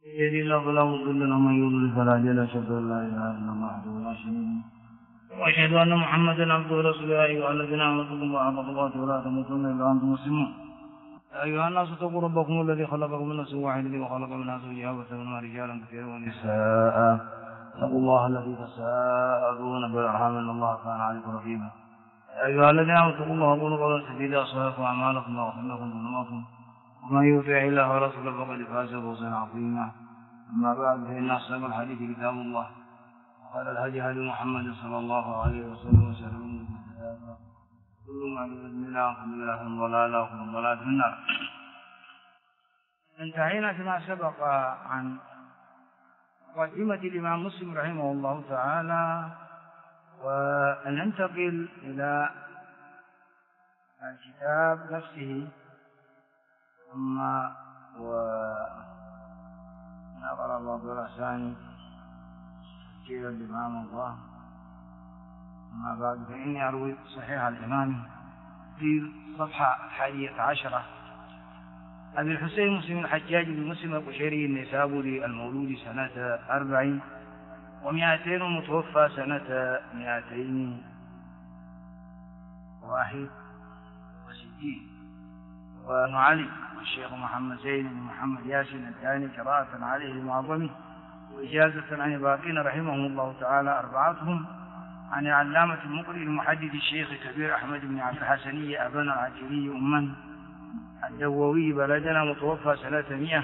يهد الله فلا مضل له ومن يضلل فلا هادي له أشهد أن لا إله إلا الله وحده لا شريك له وأشهد أن محمدا عبده ورسوله يا أيها الذين آمنوا اتقوا الله حق تقاته ولا تموتن إلا وأنتم مسلمون يا أيها الناس اتقوا ربكم الذي خلقكم من نفس واحدة وخلق منها زوجها وبث منهما رجالا كثيرا ونساء اتقوا الله الذي تساءلون بالأرحام إن الله كان عليكم رقيبا يا أيها الذين آمنوا اتقوا الله وقولوا قولا سديدا يصلح لكم أعمالكم ويغفر لكم ذنوبكم ومن يطع الله ورسوله فقد فاز فوزا عظيما أما بعد فإن أصدق الحديث كتاب الله وقال الهدي هدي محمد صلى الله عليه وسلم وشر الأمور محدثاتها كل محدثة بدعة وكل بدعة ضلالة وكل ضلالة في النار. انتهينا فيما سبق عن مقدمة الإمام مسلم رحمه الله تعالى وننتقل إلى الكتاب نفسه ثم ونقرأ الله الأحسان تفسير الإمام الله. أما بعد فإني أروي صحيح الإمام في صفحة 11 أبي الحسين مسلم الحجاج بن مسلم القشيري النيسابوري المولود سنة 40 و200 ومتوفى سنة 261 ونعلم الشيخ محمد زين بن محمد ياسين الثاني قراءة عليه المعظم وإجازة عن الباقين رحمهم الله تعالى أربعتهم عن العلامة المقرئ المحدث الشيخ كبير أحمد بن عبد الحسني أبنا العجلي أما الدووي بلدنا متوفى سنة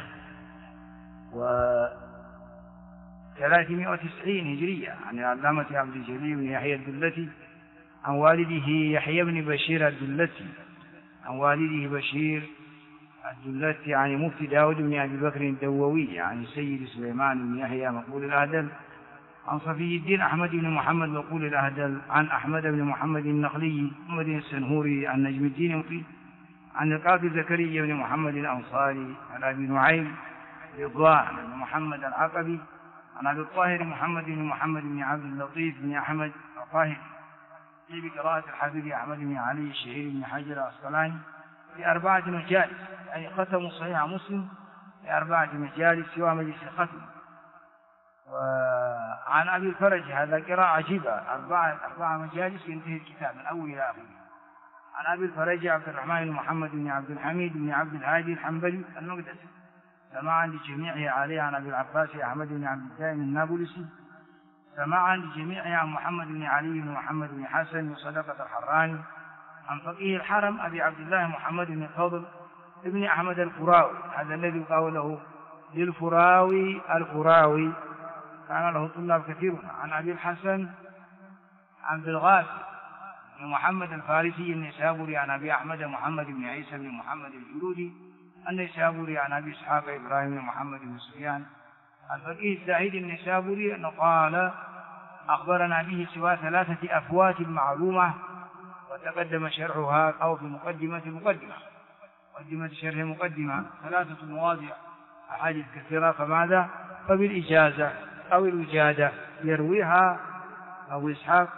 193 هجرية عن العلامة عبد الجليل بن يحيى الدلتي عن والده يحيى بن بشير الدلتي عن والده بشير الدلتي عن مفتي داود بن أبي بكر الدووي عن سيد سليمان بن يحيى مقول الأهدل عن صفي الدين أحمد بن محمد مقول الأهدل عن أحمد بن محمد النخلي محمد السنهوري عن نجم الدين مقيل عن القاضي زكريا بن محمد الأنصاري عن أبي نعيم رضوان بن محمد العقبي عن أبي الطاهر محمد بن عبد اللطيف بن أحمد الطاهر في قراءة الحافظ أحمد بن علي الشهير بن حجر العسقلاني في 4 مجالس يعني ختموا صحيح مسلم في 4 مجالس سوى مجلس الختم. وعن أبي الفرج هذا قراءة عجيبة 4 مجالس ينتهي الكتاب من أول إلى آخره. عن أبي الفرج عبد الرحمن بن محمد بن عبد الحميد بن عبد الهادي الحنبلي المقدسي سماعا لجميعه عليه عن أبي العباس أحمد بن عبد الدائم النابلسي سماعا لجميعه عن محمد بن علي بن محمد بن حسن وصدقة الحراني عن فقيه الحرم أبي عبد الله محمد بن فضل ابن أحمد الفراوي هذا الذي قال له للفراوي الفراوي كان له طلاب كثيرون. عن أبي الحسن عبد الغافر بن محمد الفارسي النيسابوري عن أبي أحمد محمد بن عيسى بن محمد الجلودي النيسابوري عن أبي إسحاق إبراهيم بن محمد بن سفيان الفقيه الزاهد النيسابوري أنه قال أخبرنا به سوى 3 أفوات معلومة وتقدم شرحها أو في مقدمة شرح مقدمة 3 مواضع أحاديث كثيرة فماذا فبالإجازة أو الوجادة يرويها أبو إسحاق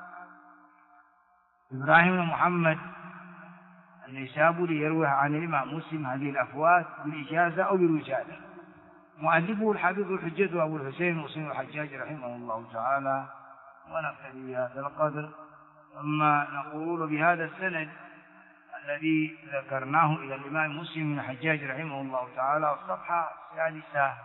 إبراهيم بن محمد النيسابوري يرويها عن الإمام مسلم هذه الأفوات بالإجازة أو بالوجادة. مؤلفه الحافظ الحجة أبو الحسين مسلم الحجاج رحمه الله تعالى. ونقتدي بهذا القدر ثم نقول بهذا السند الذي ذكرناه إلى الإمام مسلم بن الحجاج رحمه الله تعالى الصفحة 16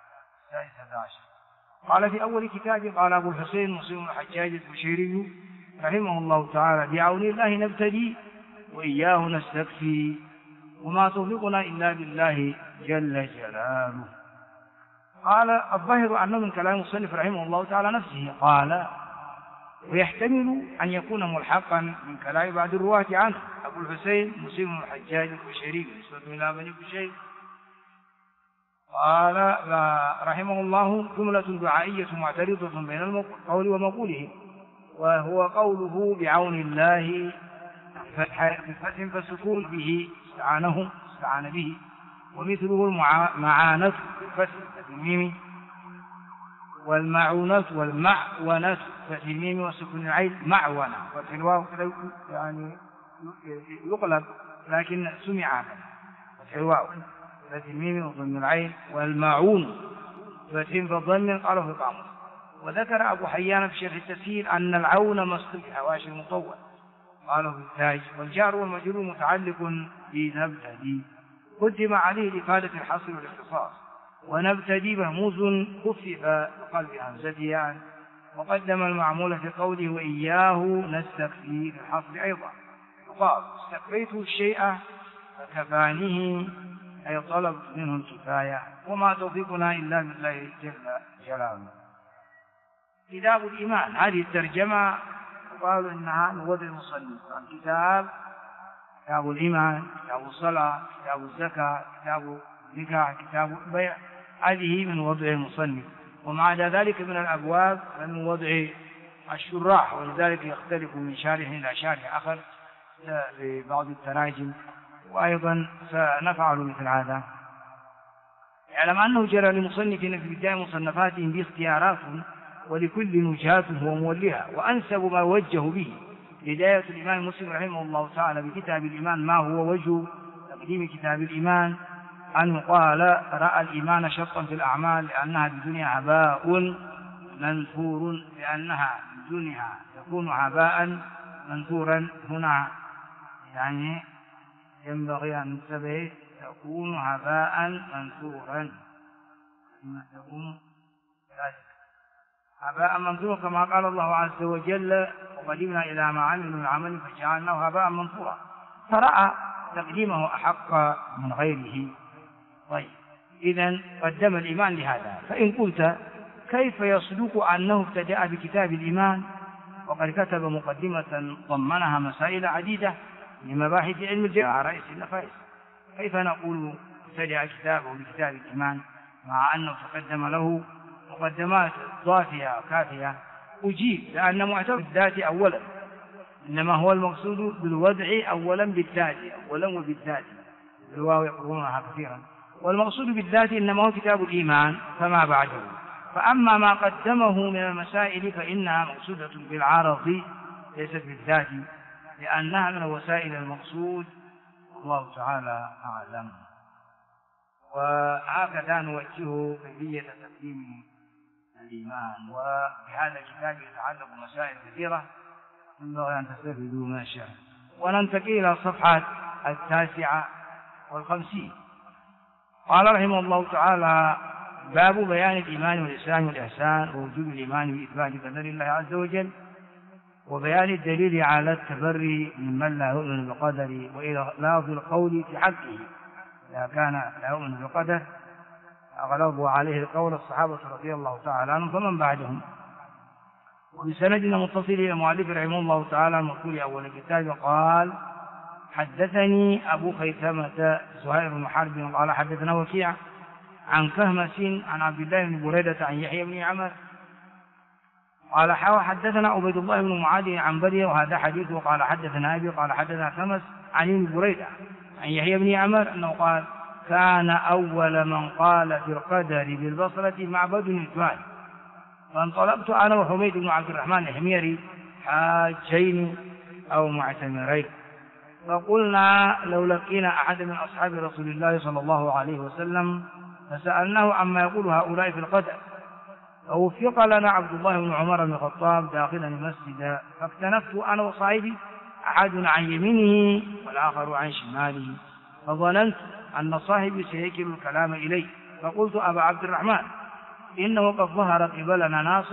قال في أول كتاب قال أبو الحسين مسلم الحجاج القشيري رحمه الله تعالى بعون الله نبتدي وإياه نستكفي وما توفيقنا إلا بالله جل جلاله. قال الظاهر أنه من كلام المصنف رحمه الله تعالى نفسه قال ويحتمل أن يكون ملحقا من كلام بعض الرواة عنه أبو الحسين مسلم الحجاج القشيري نسبة إلى بني قشير. قال رحمه الله جملة دعائية معترضة بين القول ومقوله وهو قوله بعون الله بفتح فالسكون به استعان به ومثله المعانة بفتح الميم والمعونة والمعونة فتح الميم وسكون العين معونة فتح الواو يعني يقلب لكن سمع فتح الواو فتح الميم وسكون العين والمعون بفتح فضم قاله في قاموس. وذكر أبو حيان في شرح التسهيل أن العون مسلوب حواشي مطول قاله في التاج. والجار والمجرور متعلق بنبتدي قدم عليه لإفادة الحصر والاختصاص. ونبتدي مهموز خفف بقلب همزته يعني. وقدم المعمول في قوله وإياه نستكفي للحصر أيضا. وقال استكفيت الشيء فكفانيه أي طلب منه الكفاية وما توفيقنا إلا بالله جل جلاله. كتاب الإيمان هذه الترجمة قالوا إنها من وضع المصنف. الكتاب كتاب الإيمان، كتاب الصلاة، كتاب الزكاة، كتاب النكاح، كتاب البيع، هذه من وضع المصنف. ومع ذلك من الأبواب من وضع الشراح، ولذلك يختلف من شارح إلى شارح آخر في بعض التراجم، وأيضا سنفعل مثل هذا. يعلم أنه جرى لمصنفين في بداية مصنفاتهم باختيارات ولكل وجهاته ومولها، وأنسب ما وجه به بداية الإمام مسلم رحمه الله تعالى بكتاب الإيمان ما هو وجه تقديم كتاب الإيمان أنه قال رأى الإيمان شرطا في الأعمال لأنها بدونها هباء منثور، لأنها بدونها يكون هباء منثورا. هنا يعني ينبغي أن ننتبه تكون هباء منثورا، تكون هباء منثورا كما قال الله عز وجل وقدمنا إلى ما عملوا من عمل فجعلناه هباء منثورا، فرأى تقديمه أحق من غيره. طيب إذن قدم الإيمان لهذا. فإن قلت كيف يصدق أنه ابتدأ بكتاب الإيمان وقد كتب مقدمة ضمنها مسائل عديدة لمباحث علم الجبر على رأس النفائس؟ كيف نقول ابتدأ كتابه بكتاب الإيمان مع أنه تقدم له مقدمات ضافية وكافية؟ أجيب لأن معتبر بالذات أولا، إنما هو المقصود بالوضع أولا بالذات، أولا وبالذات الواو يقرونها كثيرا، والمقصود بالذات إنما هو كتاب الإيمان فما بعده. فأما ما قدمه من المسائل فإنها مقصودة بالعارض ليست بالذات، لأنها من وسائل المقصود، الله تعالى أعلم. وهكذا نوجه كيفية تقديم الإيمان. وبهذا الكتاب يتعلق مسائل كثيرة ينبغي أن تستفيدوا من الشرح. وننتقل إلى الصفحة 59. قال رحمه الله تعالى باب بيان الإيمان والإسلام والإحسان ووجوب الإيمان بإثبات قدر الله عز وجل، وبيان الدليل على التبري ممن لا يؤمن بالقدر وإغلاظ القول في حقه إذا كان لا يؤمن بالقدر، أغلظوا عليه القول الصحابة رضي الله تعالى عنهم فمن بعدهم. وبسندنا متصل إلى المؤلف رحمه الله تعالى المذكور أول الكتاب قال حدثني أبو خيثمة زهير بن حرب قال حدثنا وكيع عن كهمس عن عبد الله بن بريدة عن يحيى بن عمر قال حدثنا عبيد الله بن معاذ عن برية وهذا حديث. وقال حدثنا أبي قال حدثنا كهمس عن ابن بريدة عن يحيى بن عمر أنه قال كان أول من قال في القدر بالبصرة معبد الجوال، فانطلقت أنا وحميد بن عبد الرحمن الحميري حاجين أو معتمرين، فقلنا لو لقينا أحد من أصحاب رسول الله صلى الله عليه وسلم فسألناه عما يقول هؤلاء في القدر، فوفق لنا عبد الله بن عمر بن الخطاب داخلا المسجد، فاكتنفت أنا وصاحبي أحد عن يمينه والآخر عن شماله، فظننت أن صاحبي سيكل الكلام إليه، فقلت أبا عبد الرحمن إنه قد ظهر قبلنا ناس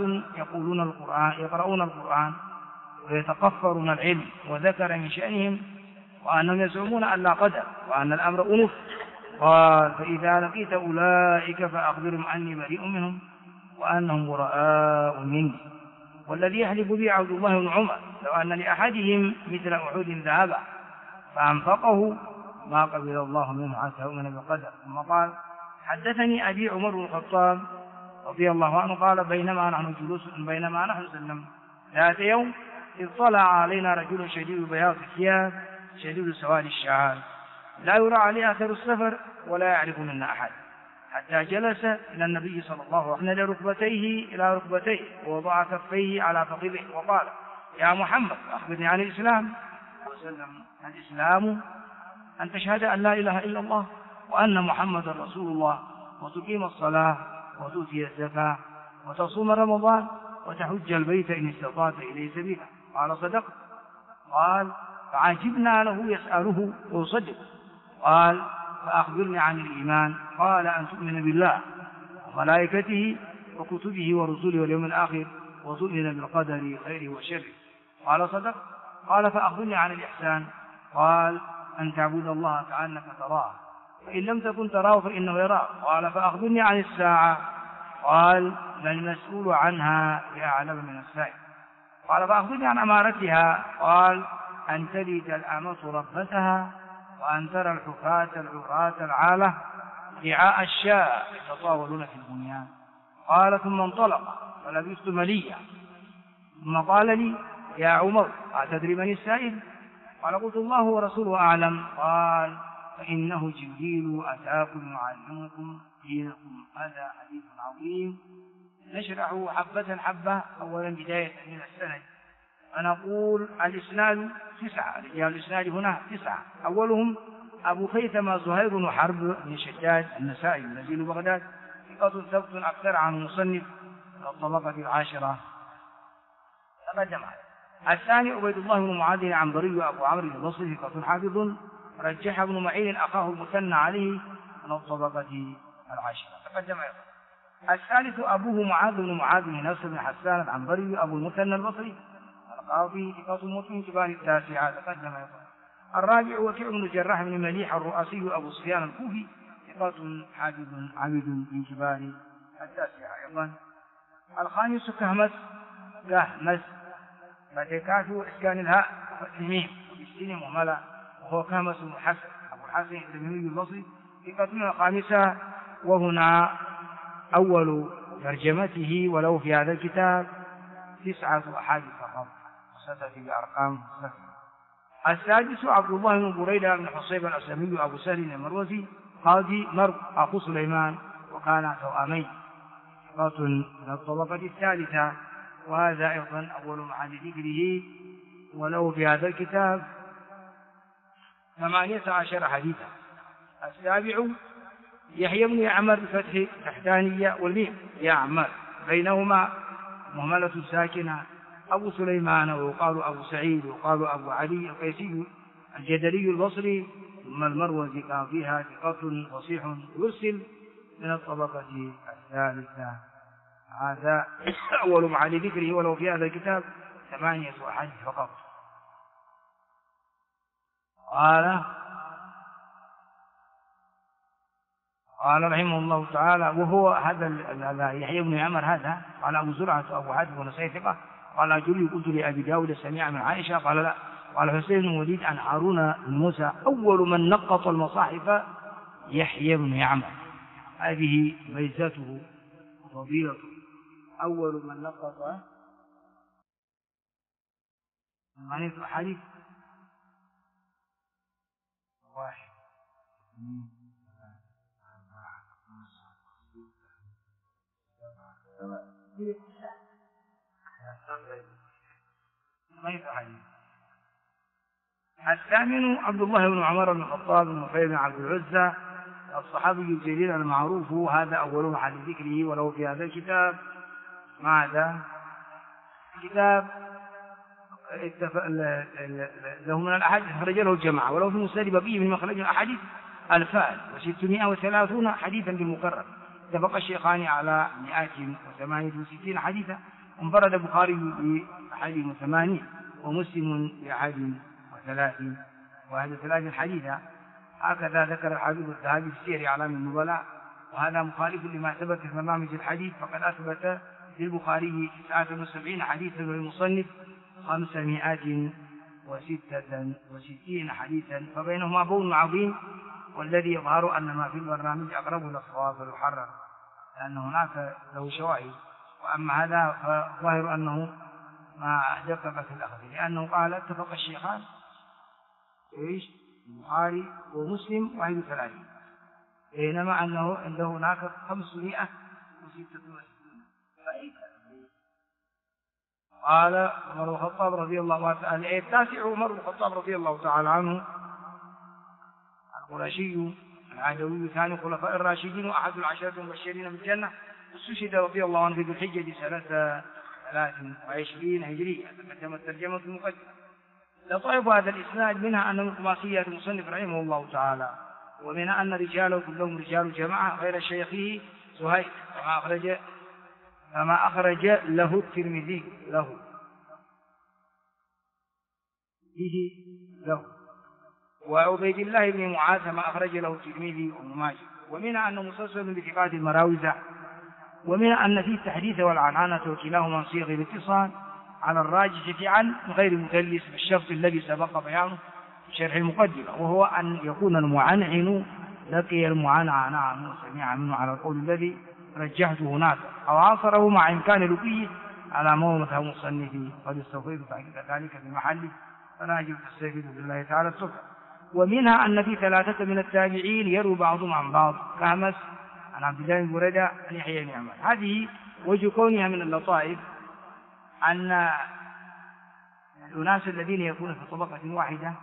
يقرؤون القرآن ويتقفرون العلم، وذكر من شأنهم وأنهم يزعمون أن لا قدر وأن الأمر أنف. قال فإذا لقيت أولئك فأخبرهم أني بريء منهم وأنهم براء مني، والذي يحلف بي عبد الله بن عمر لو أن لأحدهم مثل أحد ذهبا فأنفقه ما قبل الله منه حتى يؤمن بالقدر. ثم قال حدثني أبي عمر بن الخطاب رضي الله عنه قال بينما نحن سلم ذات يوم إذ طلع علينا رجل شديد بياض الثياب شديد سواد الشعر لا يرى عليه أثر السفر ولا يعرف منا أحد، حتى جلس إلى النبي صلى الله عليه وسلم أسند ركبتيه إلى ركبتيه ووضع كفيه على فخذه وقال يا محمد أخبرني عن الإسلام. وسلم الإسلام أن تشهد أن لا إله إلا الله وأن محمد رسول الله وتقيم الصلاة وتؤتي الزكاة وتصوم رمضان وتحج البيت إن استطعت إليه سبيلا. قال صدقت. قال فعجبنا له يسأله ويصدق. قال فأخبرني عن الإيمان. قال أن تؤمن بالله وملائكته وكتبه ورسله واليوم الآخر وتؤمن بالقدر خيره وشره. قال صدق. قال فأخبرني عن الإحسان. قال أن تعبد الله كأنك تراه فإن لم تكن تراه فإنه يراك. قال فأخبرني عن الساعة. قال ما المسؤول عنها بأعلم من السائل. قال فأخبرني عن أمارتها. قال أن تلد الأمة ربتها وأن ترى الحفاة العراة العالة رعاء الشاء يتطاولون في البنيان. قال ثم انطلق فلبثت مليا ثم قال لي يا عمر أتدري من السائل؟ قال قلت الله ورسوله أعلم. قال فإنه جبريل أتاكم يعلمكم دينكم. هذا حديث عظيم نشرحه حبة حبة. أولا بداية من السند فنقول الإسناد 9 رجال الإسناد هنا 9. أولهم أبو خيثمة زهير بن حرب بن شداد النسائي نزيل بغداد ثقة ثبت أكثر عن المصنف الطبقة 10 تقدم. الثاني عبيد الله بن معاذ العنبري أبو عمرو البصري ثقة حافظ رجح ابن معين أخاه المثنى عليه من الطبقة 10 تقدم. الثالث أبوه معاذ بن معاذ بن نصر بن حسان العنبري أبو المثنى البصري القاضي ثقة مسلم كبار 9 تقدم. الرابع وكيع بن الجراح بن مليح الرؤاسي أبو سفيان الكوفي ثقة حافظ عبد من كبار 9 أيضا. الخامس كهمس فتكات إسكان الهاء والميم بالسين مهملة وهو كهمس بن حسن أبو الحسن التميمي البصري ثقة 5. وهنا أول ترجمته وله في هذا الكتاب 9 أحاديث فقط وستأتي بأرقام. السادس عبد الله بن بريدة بن حصيب الأسلمي أبو سهل المروزي قاضي مرو أخو سليمان وكان توأمين ثقة من الطبقة 3. وهذا أيضا أول معاني ذكره وله في هذا الكتاب 18 حديثا. السابع يحيى بن يعمر بفتح تحتانية والميم يعمر بينهما مهملة ساكنة أبو سليمان ويقال أبو سعيد ويقال أبو علي القيسي الجدلي البصري ثم المروزي قاضيها ثقة فصيح يرسل من الطبقة 3. هذا أول معاني ذكره ولو في هذا الكتاب 8 أحاديث فقط. قال رحمه الله تعالى وهو هذا يحيى بن عمر هذا قال أبو زرعة أبو حاتم ونسائي ثقة. قال جلي قلت لأبي داود سمع من عائشة قال لا. قال حسين بن وليد عن هارون بن موسى أول من نقط المصاحف يحيى بن يعمر. هذه ميزته وفضيلته أول من نقط 8 أحاديث 1 2 3 4 الثامن عبد الله بن عمر بن الخطاب بن نفيل بن عبد العزى الصحابي الجليل المعروف. هذا أول محل ذكره وله في هذا الكتاب ماذا؟ كتاب له من الأحاديث خرج له الجماعة ولو في مسند بقي من مخرج الأحاديث 2630 حديثا بالمكرر. اتفق الشيخان على 168 حديثا انفرد البخاري ب81 ومسلم ب31 وهذا 3 حديثا. هكذا ذكر الحافظ الذهبي في سير أعلام النبلاء وهذا مخالف لما ثبت في برنامج الحديث فقد أثبت للبخاري 79 حديثا وللمصنف 566 حديثا فبينهما بون عظيم. والذي يظهر أن ما في البرنامج أقرب إلى الصواب ويحرر لأن هناك له شواهد. وأما هذا فظاهر أنه ما دقق في الأخذ لأنه قال اتفق الشيخان البخاري ومسلم 31 بينما أنه عنده هناك 566. قال عمر بن الخطاب رضي الله تعالى التاسع عمر بن الخطاب رضي الله تعالى عنه القرشي العدوي ثاني خلفاء الراشدين وأحد 10 المبشرين بالجنة استشهد رضي الله عنه في ذي الحجة سنة 23 هجرية، تقدمت ترجمة المقدمة. لطائف هذا الإسناد منها أنه خماسية المصنف رحمه الله تعالى، ومنها أن رجاله كلهم رجال جماعة غير شيخه زهير كما أخرج له الترمذي له وعبيد الله بن معاذ كما أخرج له الترمذي وابن ماجه. ومنها أنه مسلسل بثقات المراوزة، ومنها أن فيه التحديث والعنعنة وكلاهما صيغ الاتصال على الراجح في عن غير مدلس بالشرط الذي سبق بيانه في شرح المقدمة، وهو أن يكون المعنعن لقي المعنعن عنه وسمع منه على القول الذي رجحته هناك، أو عاصره مع إمكان لقيه على موضع مصنفه، قد استوفيت ذلك في محله فلا يجب تستفيد بالله تعالى الصبح. ومنها أن في 3 من التابعين يروي بعضهم عن بعض، كهمس عن عبد الله بن بريدة عن يحيى بن عمر. هذه وجه كونها من اللطائف أن الأناس الذين يكونون في طبقة واحدة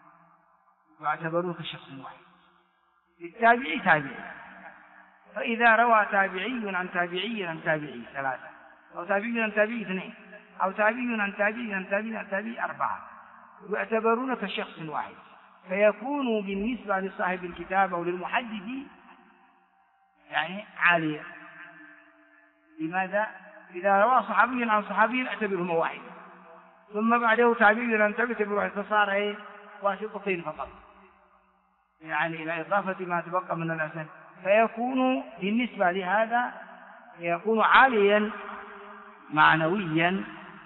يعتبرون كشخص واحد، التابعي تابعي، فإذا روى تابعي عن تابعي عن تابعي 3، أو تابعي عن تابعي 2، أو تابعي عن تابعي عن تابعي عن تابعي 4، يعتبرون كشخص واحد، فيكون بالنسبة لصاحب الكتاب أو للمحدث يعني عالية. لماذا؟ إذا روى صحابي عن صحابي اعتبرهما واحد، ثم بعده تابعي عن تابعي اعتبره واحد، فصار واسطتين فقط، يعني إلى إضافة ما تبقى من الأسناد، فيكون بالنسبة لهذا يكون عاليا معنويا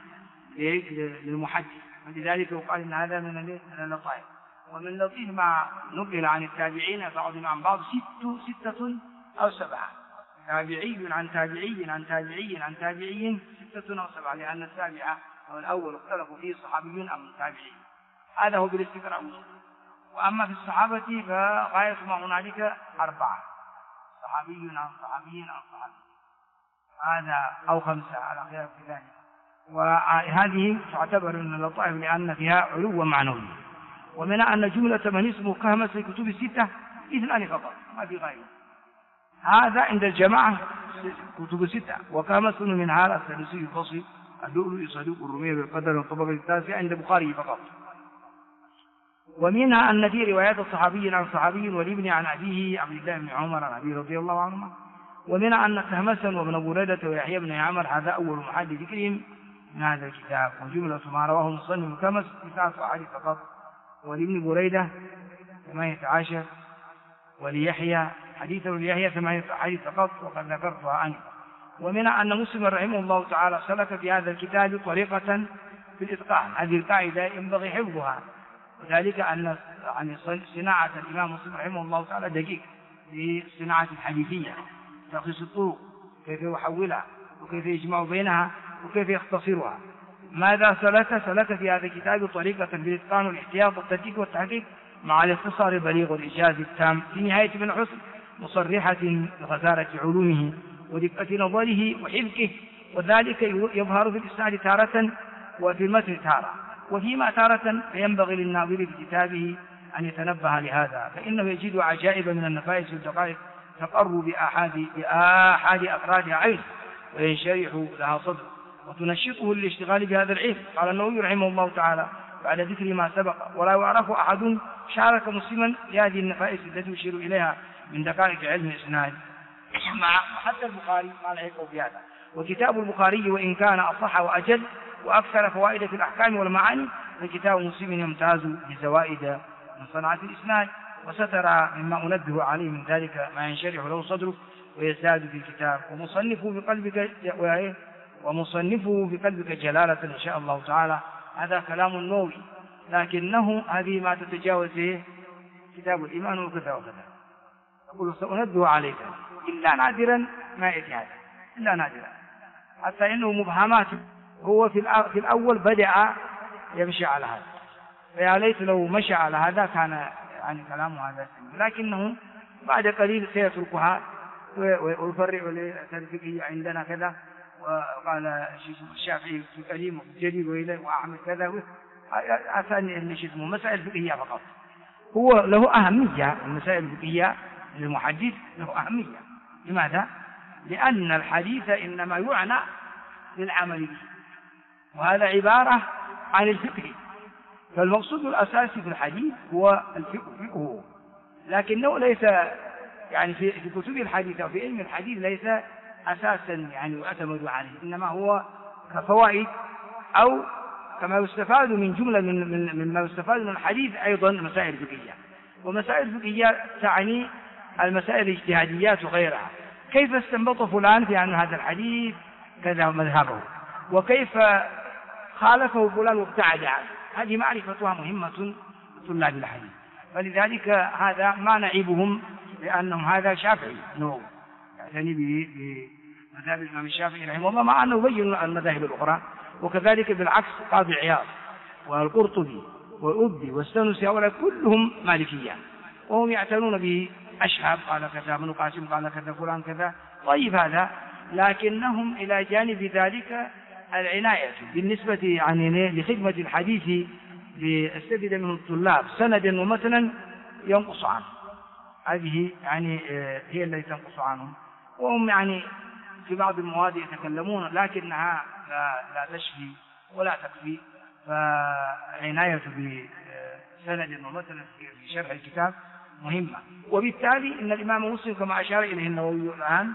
للمحدث، ولذلك يقال إن هذا من اللطائف. ومن لطيف ما نقل عن التابعين بعضهم عن بعض 6 أو 7، تابعي عن تابعي عن تابعي عن تابعي 6 أو 7، لأن السابعة أو الأول اختلفوا فيه صحابيون أم تابعين، هذا هو بالاستقراء. وأما في الصحابة فغاية ما هنالك 4، صحابي عن صحابي عن صحابي، هذا أو 5 على خلاف ذلك. وهذه تعتبر من اللطائف لأن فيها علو معنوي. ومنها أن جملة من اسمه كهمس في كتب 6 2 فقط، ما في غيره، هذا عند الجماعة كتب 6. وكهمس من هذا الثالثي الفصل اللؤلؤ صدوق الرمية بالقدر والطبقة التاسعة عند البخاري فقط. ومنها أن في روايات الصحابي عن صحابي والابن عن أبيه عبد الله بن عمر عن أبيه رضي الله عنهما. ومنها أن كهمسا وابن بريدة ويحيى بن عمر هذا أول محل ذكرهم من هذا الكتاب. وجملة ما رواه المصنف كهمس 9 أحاديث فقط، ولابن بريدة 18، وليحيى حديث ليحيى 8 أحاديث فقط، وقد ذكرتها عنه. ومنها أن مسلم رحمه الله تعالى سلك في هذا الكتاب طريقة في الإتقان، هذه القاعدة ينبغي حفظها، وذلك أن صناعة الإمام مسلم رحمه الله تعالى دقيق في صناعة الحديثية، تخصيص الطرق، كيف يحولها وكيف يجمع بينها وكيف يختصرها. ماذا سلك في هذا الكتاب طريقة في الإتقان والاحتياط والتدقيق والتحقيق مع الاختصار البليغ والإيجاز التام في نهاية ابن حسن، مصرحة بغزارة علومه ودقة نظره وحذقه، وذلك يظهر في الإسناد تارة وفي المتن تارة، وفيما تارة فينبغي للناظر في كتابه أن يتنبه لهذا، فإنه يجد عجائب من النفائس والدقائق تقر بآحاد أفرادها عين وينشرح لها صدر وتنشطه للاشتغال بهذا العلم. قال النووي رحمه الله تعالى بعد ذكر ما سبق: ولا يعرف أحد شارك مسلما لهذه النفائس التي يشير إليها من دقائق علم الإسناد، حتى البخاري ما لحقه في هذا. وكتاب البخاري وإن كان أصح وأجل وأكثر فوائد في الأحكام والمعاني، فكتاب مسلم يمتاز بزوائد من صنعة الإسناد، وسترى مما أنبه عليه من ذلك ما ينشرح له صدره ويزداد في الكتاب. ومصنفه بقلبك جلالة إن شاء الله تعالى. هذا كلام النووي، لكنه هذه ما تتجاوز كتاب الإيمان وكذا وكذا. أقول سأنبه عليك إلا نادرا ما يأتي هذا، إلا نادرا، حتى إنه مبهمات. هو في الأول بدأ يمشي على هذا، فيا ليت لو مشى على هذا كان يعني كلامه هذا، لكنه بعد قليل سيتركها ويفرع للفقهية عندنا كذا، وقال الشافعي في كريم جديد وإليه وأحمد كذا، أثاني اللي شتمه مسائل فقهية فقط. هو له أهمية، المسائل الفقهية للمحدث له أهمية. لماذا؟ لأن الحديث إنما يعنى للعمل به، وهذا عبارة عن الفقه. فالمقصود الأساسي في الحديث هو الفقه، لكنه ليس يعني في كتب الحديث أو في علم الحديث ليس أساسا يعني يعتمد عليه، إنما هو كفوائد أو كما يستفاد من جملة مما يستفاد من الحديث أيضا مسائل فقهية. ومسائل فقهية تعني المسائل الاجتهاديات وغيرها، كيف استنبط فلان في أن هذا الحديث كذا مذهبه، وكيف خالفه فلان وابتعد عنه، هذه معرفتها مهمة لطلاب الحديث. فلذلك هذا ما نعيبهم، لأنهم هذا شافعي يعتني بمذهب الإمام الشافعي رحمه الله، مع أنه يبين المذاهب الأخرى. وكذلك بالعكس قاضي عياض والقرطبي والأبدي والسنوسي هؤلاء كلهم مالكيان، وهم يعتنون به. أشهب قال كذا، ابن قاسم قال كذا، فلان كذا. طيب هذا، لكنهم إلى جانب ذلك العناية بالنسبة يعني لخدمة الحديث ليستفيد منه الطلاب سندا ومتنا ينقص عنه، هذه يعني هي التي تنقص عنهم. وهم يعني في بعض المواد يتكلمون لكنها لا تشفي ولا تكفي، فعناية بسند ومتن في شرح الكتاب مهمة. وبالتالي إن الإمام مسلم كما أشار إليه النووي الآن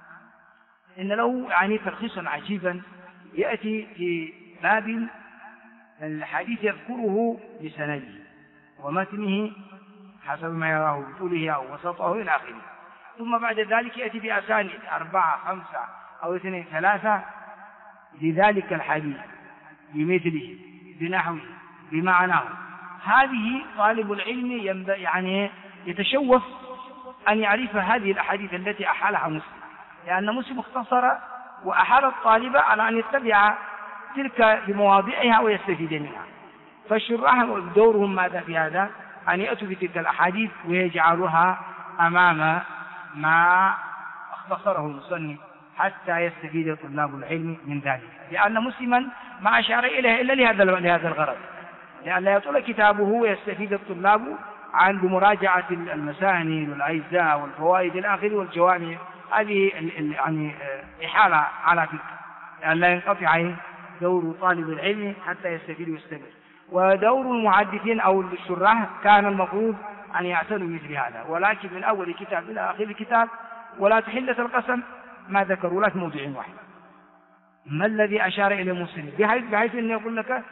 إن له يعني تلخيصا عجيبا يأتي في باب الحديث يذكره بسنده ومتنه حسب ما يراه بطوله أو وسطه إلى آخره، ثم بعد ذلك يأتي بأسانيد 4 5 أو 2 3 لذلك الحديث بمثله بنحوه بمعناه. هذه طالب العلم يعني يتشوف أن يعرف هذه الأحاديث التي أحالها مسلم، لأن مسلم اختصر وأحال الطالب على أن يتبع تلك بمواضعها ويستفيد منها. فالشراح دورهم ماذا في هذا؟ أن يأتوا بتلك الأحاديث ويجعلها أمام ما اختصره المصنف حتى يستفيد طلاب العلم من ذلك، لأن مسلما ما أشار إليه إلا لهذا الغرض، لأن لا يطول كتابه ويستفيد الطلاب عن بمراجعة المسانيد والأجزاء والفوائد الآخر والجوامع. هذه يعني إحالة على تلك، لأن لا ينقطع دور طالب العلم حتى يستفيد ويستمر. ودور المحدثين أو الشراح كان المفروض أن يعتنوا مثل هذا، ولكن من أول كتاب إلى آخر الكتاب ولا تحلة القسم ما ذكروا لك موضع واحد ما الذي أشار إلى مسلم، بحيث أن يقول لك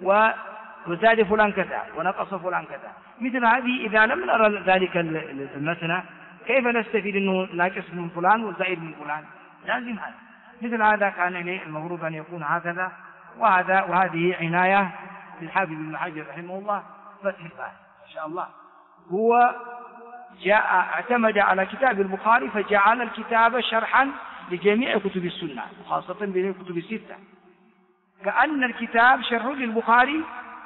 وزاد فلان كذا ونقص فلان كذا. مثل هذه إذا لم نرى ذلك المثنى كيف نستفيد أنه ناقص من فلان وزائد من فلان؟ لازم هذا. مثل هذا كان المفروض أن يكون هكذا. وهذه عناية للحافظ ابن حجر رحمه الله فتح الباري إن شاء الله. هو اعتمد على كتاب البخاري فجعل الكتاب شرحا لجميع كتب السنة، خاصة بين الكتب الستة، كأن الكتاب شرح للبخاري.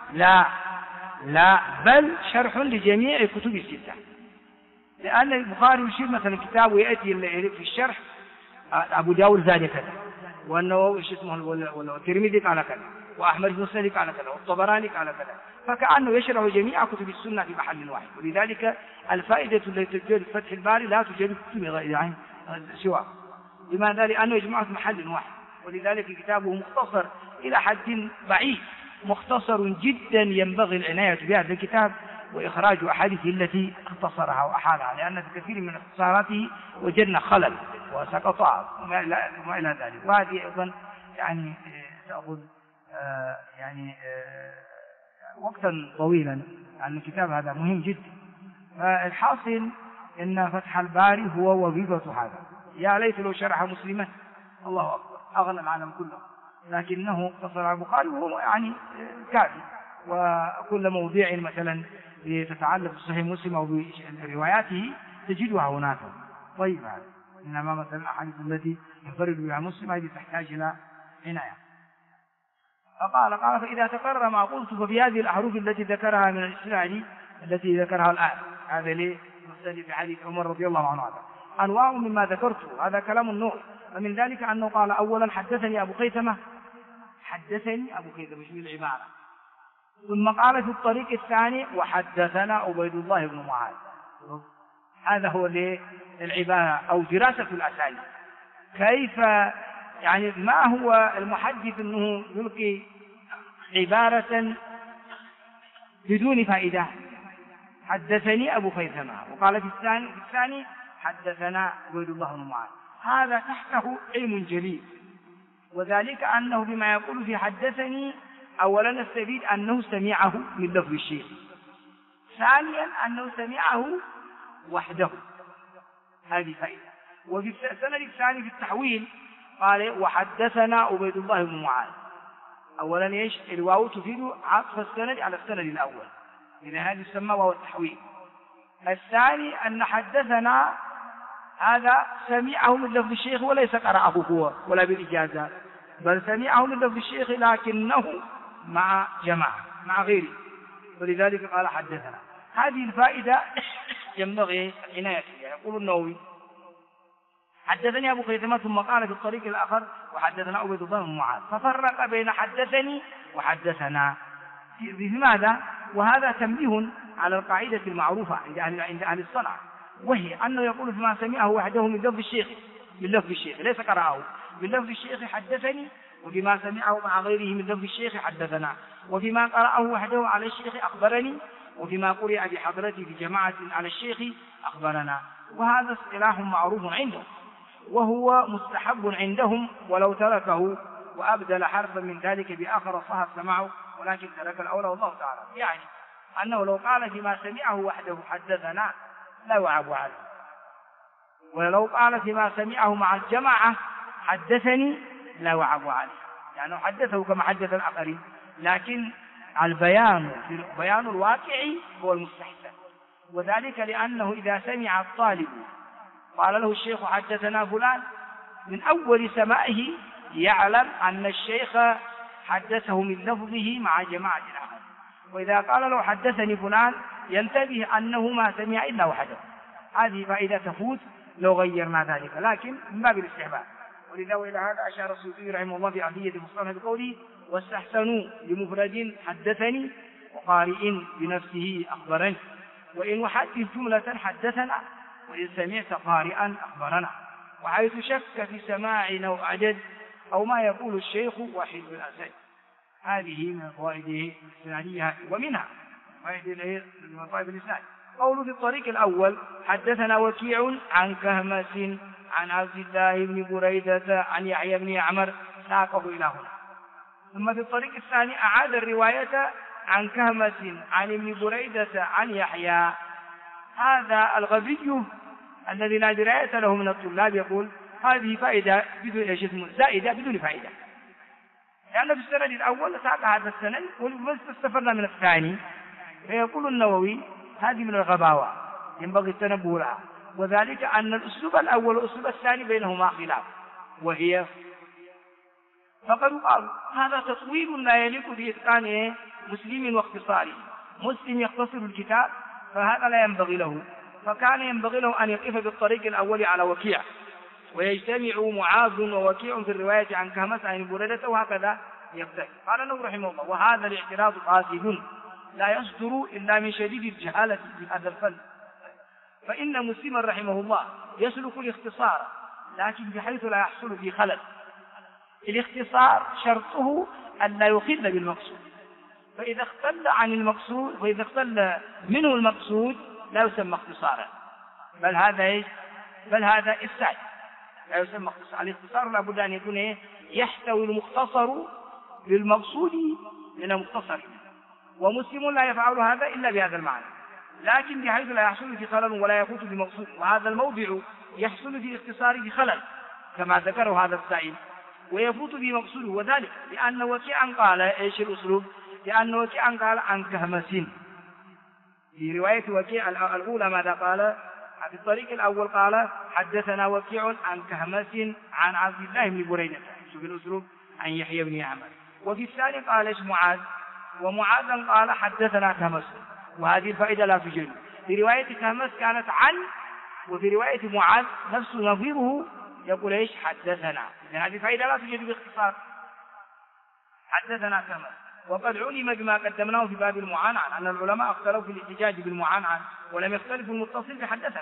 لا بل شرح لجميع الكتب الستة، لأن البخاري يشير مثلا كتاب ويأتي في الشرح أبو داود زاد كذا، والنووي والترمذي قال كذا، وأحمد بن سعيد قال كذا، والطبراني قال كذا، فكأنه يشرح جميع كتب السنة في محل واحد. ولذلك الفائدة التي توجد في فتح الباري لا توجد في كتب يعني سواه. لماذا؟ لأنه يجمع في محل واحد، ولذلك كتابه مختصر إلى حد بعيد، مختصر جدا، ينبغي العناية بهذا الكتاب وإخراج أحاديثه التي اختصرها وأحالها، لأن في كثير من اختصاراته وجدنا خلل وسقطات وما إلى ذلك. وهذه أيضا يعني تأخذ يعني وقتا طويلا، لأن الكتاب هذا مهم جدا. فالحاصل أن فتح الباري هو وظيفة هذا. يا ليت لو شرح مسلما، الله أكبر، أغنى العالم كله، لكنه اقتصر على البخاري وهو يعني كافي. وكل موضوع مثلا تتعلق بصحيح مسلم أو برواياته تجدها هناك. طيب هذا إنما مثلا الأحاديث التي ينفرد بها مسلم هذه تحتاج إلى عناية. فقال فإذا تقرر ما قلت ففي هذه الأحرف التي ذكرها من الإسناد التي ذكرها الآن، هذا ليه في حديث عمر رضي الله عنه، هذا أنواع مما ذكرته، هذا كلام النور. ومن ذلك أنه قال أولا حدثني أبو خيثمة شو العبارة، ثم قال في الطريق الثاني وحدثنا عبيد الله بن معاذ. هذا هو العبارة أو دراسة الأسانيد. كيف يعني ما هو المحدث أنه يلقي عبارة بدون فائدة؟ حدثني أبو خيثمة، وقال في الثاني حدثنا عبيد الله بن معاذ. هذا تحته علم جليل، وذلك أنه بما يقول في حدثني أولا نستفيد أنه سمعه من لفظ الشيخ، ثانيا أنه سمعه وحده، هذه فائدة. وفي السند الثاني في التحويل قال وحدثنا عبيد الله بن معاذ. أولا ايش؟ الواو تفيد عطف السند على السند الأول، إذا هذا يسمى واو التحويل. الثاني أن حدثنا هذا سمعه من لفظ الشيخ وليس قرأه هو ولا بالإجازة، بل سمعه من لفظ الشيخ لكنه مع جماعة مع غيره، ولذلك قال حدثنا. هذه الفائدة ينبغي العناية بها. يقول النووي حدثني أبو خيثمة ثم قال في الطريق الآخر وحدثنا عبيد الله بن معاذ، ففرق بين حدثني وحدثنا. بماذا؟ وهذا تنبيه على القاعدة المعروفة عند أهل الصنعة، وهي أنه يقول فيما سمعه وحده من لفظ الشيخ ليس قرأه، من لفظ الشيخ حدثني، وبما سمعه مع غيره من لفظ الشيخ حدثنا، وفيما قرأه وحده على الشيخ أخبرني، وفيما قرأ بحضرتي في جماعة على الشيخ أخبرنا. وهذا اصطلاح معروف عندهم وهو مستحب عندهم، ولو تركه وأبدل حرفا من ذلك بآخر صح سمعه، ولكن ترك الأولى والله تعالى. يعني أنه لو قال فيما سمعه وحده حدثنا لا يعاب عليه، ولو قال فيما سمعه مع الجماعة حدثني لا يعاب عليه، يعني حدثه كما حدث الآخرين، لكن بيان الواقع هو المستحسن. وذلك لأنه إذا سمع الطالب قال له الشيخ حدثنا فلان، من أول سمائه يعلم أن الشيخ حدثه من لفظه مع جماعة الآخر، وإذا قال له حدثني فلان ينتبه أنه ما سمع إلا وحده. هذه فائدة تفوت لو غيرنا ذلك، لكن من باب الاستحباب. ولذا وإلى هذا أشار السيوطي رحمه الله في ألفية المصطلح بقوله واستحسنوا لمفرد حدثني وقارئ بنفسه أخبرني، وإن وحدث جملة حدثنا، وإن سمعت قارئا أخبرنا. وحيث شك في سماع أو عدد أو ما يقول الشيخ واحد من الأسد. هذه من فوائده الإسنادية، ومنها فائدة من فوائد الإسناد قوله في الطريق الأول حدثنا وكيع عن كهمس عن عبد الله بن بريدة عن يحيى بن عمر، ساقه إلى هنا. ثم في الطريق الثاني أعاد الرواية عن كهمس عن ابن بريدة عن يحيى. هذا الغبي الذي لا دراية له من الطلاب يقول هذه فائدة زائدة بدون فائدة، لأن في السند الأول ساق هذا السند ولما استفدنا من الثاني. فيقول النووي هذه من الغباوة ينبغي التنبه لها، وذلك أن الأسلوب الأول والأسلوب الثاني بينهما خلاف، وهي فقد قال هذا تطويل لا يليق بإتقان مسلم واختصاره. مسلم يختصر الكتاب فهذا لا ينبغي له، فكان ينبغي له أن يقف بالطريق الأول على وكيع، ويجتمع معاذ ووكيع في الرواية عن كهمس عن بريدة، وهكذا يقتل. قال النووي رحمه الله وهذا الاعتراض قاسي لا يصدر إلا من شديد الجهالة في هذا الفن، فإن مسلما رحمه الله يسلك الاختصار لكن بحيث لا يحصل في خلل. الاختصار شرطه أن لا يخل بالمقصود، فإذا اختل منه المقصود لا يسمى اختصارا، بل هذا إفساد، لا يسمى اختصار. الاختصار لابد أن يكون يحتوي المختصر بالمقصود من المختصر، ومسلم لا يفعل هذا إلا بهذا المعنى، لكن بحيث لا يحصل في خلل ولا يفوت بمقصود. وهذا الموضع يحصل في الاختصار بخلل كما ذكره هذا السائل، ويفوت بمقصوده، وذلك لأن وكيعا قال إيش الأسلوب؟ لأن وكيعا قال عن كهمس. في رواية وكيع الأولى ماذا قال؟ في الطريق الأول قال حدثنا وكيع عن كهمس عن عبد الله بن بريدة، شوف الأسلوب، عن يحيى بن عمر. وفي الثاني قال إيش معاذ، ومعاذ قال حدثنا كهمس، وهذه الفائدة لا توجد. في رواية كهمس كانت عن، وفي رواية معاذ نفس نظيره يقول إيش حدثنا. إذن هذه الفائدة لا توجد باختصار، حدثنا كهمس. وقد علم بما قدمناه في باب المعانعة أن العلماء اختلفوا في الاحتجاج بالمعانعة ولم يختلفوا المتصل بحدثنا،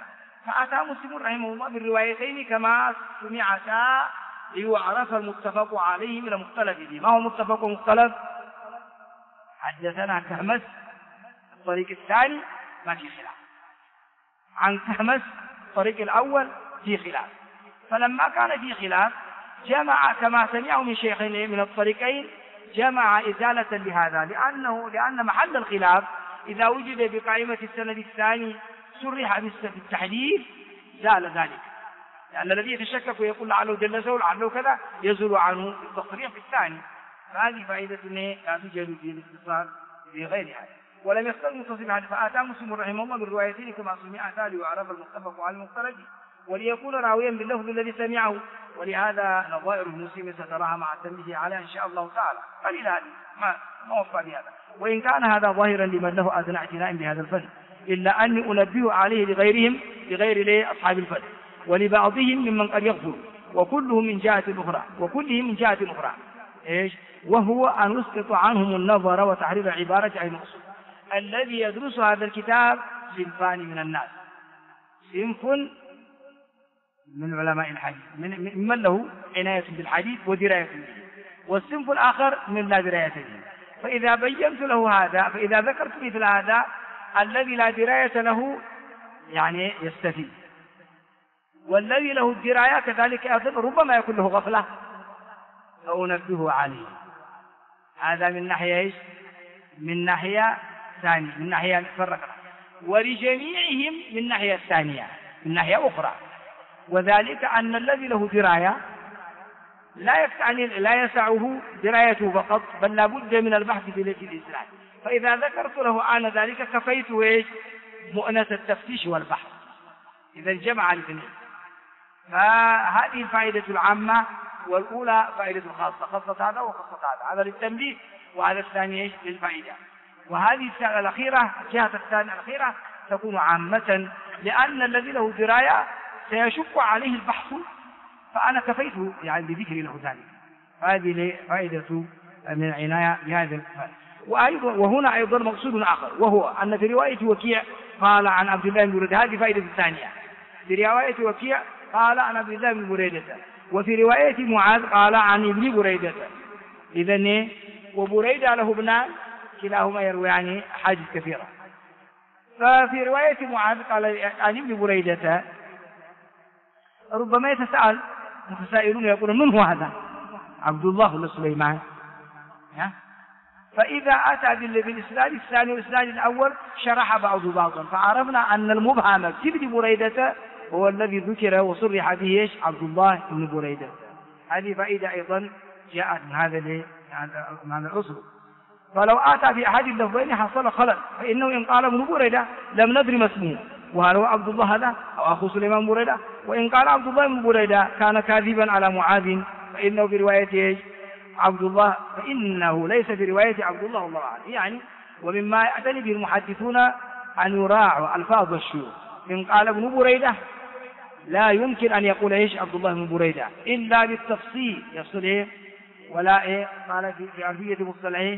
فأتى مسلم رحمه الله بالروايتين كما سمعتا ليعرف المتفق عليه من المختلف فيه. ما هو متفق ومختلف؟ حدثنا كهمس الطريق الثاني ما في خلاف، عن كهمس الطريق الأول في خلاف. فلما كان في خلاف جمع كما سمعه من شيخين من الطريقين، جمع إزالة لهذا، لأن محل الخلاف إذا وجد بقائمة السند الثاني صرح بالتحديث زال ذلك، لأن الذي يتشكك ويقول لعله جلسه لعله كذا يزول عنه التصريح في الثاني. فهذه فائدة لا توجد في الاختصار في غير هذا. ولم يختار متصل هذا، فأتى مسلم رحمه الله بالروايتين كما سمعتا ليعرف المتفق على المختلف وليكون راويا باللفظ الذي سمعه. ولهذا نظائر المسلم ستراها مع التنبيه على إن شاء الله تعالى. قليل هذه ما وفى لهذا، وإن كان هذا ظاهرا لمن له أدنى اعتناء بهذا الفن، إلا أني أنبه عليه لغير أصحاب الفن ولبعضهم ممن قد يغفر، وكلهم من جهة أخرى إيش؟ وهو أن يسقط عنهم النظر وتحرير عبارة عن الأصول. الذي يدرس هذا الكتاب صنفان من الناس، صنف من علماء الحديث من له عناية بالحديث ودراية به، والصنف الآخر من لا دراية به. فإذا بينت له هذا، فإذا ذكرت مثل هذا الذي لا دراية له يعني يستفيد، والذي له الدراية كذلك ربما يكون له غفلة فأنبه عليه. هذا من ناحية إيش؟ من ناحية ثانية، من ناحية فرقنا، ولجميعهم من ناحية ثانية، من ناحية أخرى، وذلك أن الذي له دراية لا يسعه درايته فقط، بل لابد من البحث في الإسلام. فإذا ذكرت له أنا ذلك كفيت إيش؟ مؤنس التفتيش والبحث. إذا جمع الاثنين. فهذه الفائدة العامة، والأولى فائدة الخاصة، خاصة هذا وخاصة هذا للتنبيه، وهذا الثاني إيش؟ للفائدة. وهذه السنة الأخيرة، الجهة الثانية الأخيرة تكون عامة، لأن الذي له دراية سيشق عليه البحث، فأنا كفيته يعني بذكر له ذلك. هذه فائدة من العناية بهذا الفائدة. وهنا أيضا مقصود آخر، وهو أن في رواية وكيع قال عن عبد الله بن بريدة، هذه فائدة الثانية. في رواية وكيع قال عن عبد الله بن بريدة، وفي رواية معاذ قال عن ابن بريدة. إذن وبريدة له ابنان كلاهما يروي يعني حادث كثيرة. ففي رواية معاذ قال عن ابن بريدة، ربما يتساءل متسائلون يقولون من هو هذا؟ عبد الله ولا سليمان؟ فإذا أتى بالإسناد الثاني والإسناد الأول شرح بعضا، فعرفنا أن المبهم في ابن بريدة هو الذي ذكر وصرح به إيش؟ عبد الله بن بريدة. هذه فائدة أيضا جاءت من هذا الأصل. فلو أتى في أحد اللفظين حصل خلل، فإنه إن قال ابن بريدة لم ندري ما اسمه، وهل هو عبد الله هذا أو أخو سليمان بريدة؟ وإن قال عبد الله بن بريدة كان كاذبا على معاذ، فإنه في رواية عبد الله، فإنه ليس في رواية عبد الله والله أعلم. يعني ومما يعتني به المحدثون أن يراعوا ألفاظ الشيوخ. إن قال ابن بريدة لا يمكن أن يقول إيش عبد الله بن بريدة إلا بالتفصيل، يفصل ولا قال في عرفية مصطلحه